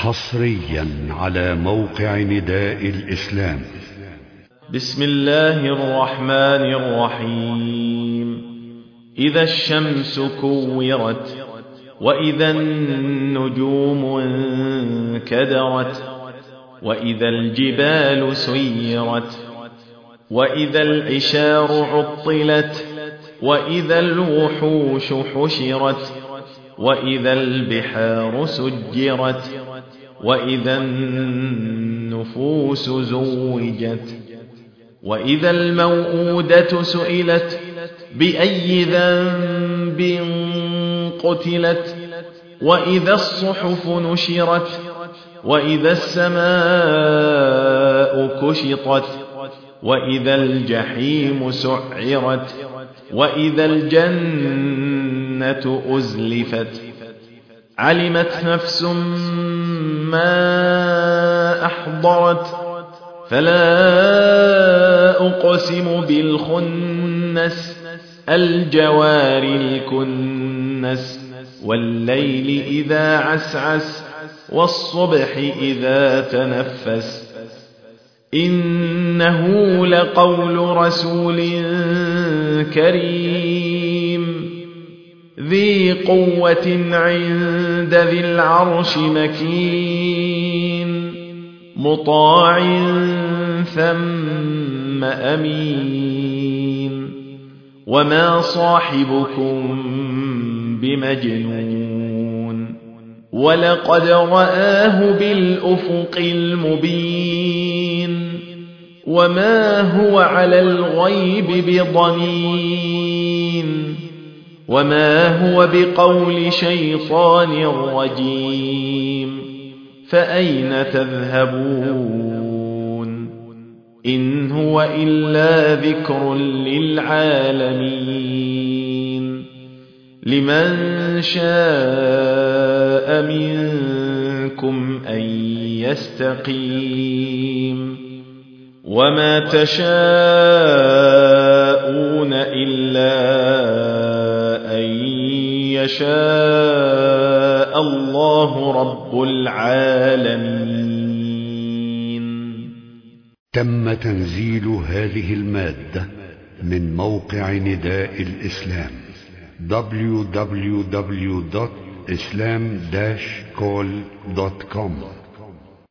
حصريا على موقع نداء الإسلام. بسم الله الرحمن الرحيم. إذا الشمس كورت، وإذا النجوم انكدرت، وإذا الجبال سيرت، وإذا العشار عطلت، وإذا الوحوش حشرت، وإذا البحار سجرت، وإذا النفوس زوجت، وإذا الموءودة سئلت بأي ذنب قتلت، وإذا الصحف نشرت، وإذا السماء كشطت، وإذا الجحيم سعرت، وإذا الجنة أزلفت. علمت نفس ما أحضرت، فلا أقسم بالخنس، الجوار الكنس، والليل إذا عسعس، والصبح إذا تنفس. إنه لقول رسول كريم ذي قوة عند ذي العرش مكين، مطاع ثم أمين. وما صاحبكم بمجنون، ولقد رآه بالأفق المبين. وما هو على الغيب بضنين، وما هو بقول شيطان رجيم. فأين تذهبون؟ إن هو إلا ذكر للعالمين. لمن شاء منكم أن يستقيم. وما تشاءون إلا أن يشاء الله رب العالمين. تم تنزيل هذه المادة من موقع نداء الإسلام www.islam-call.com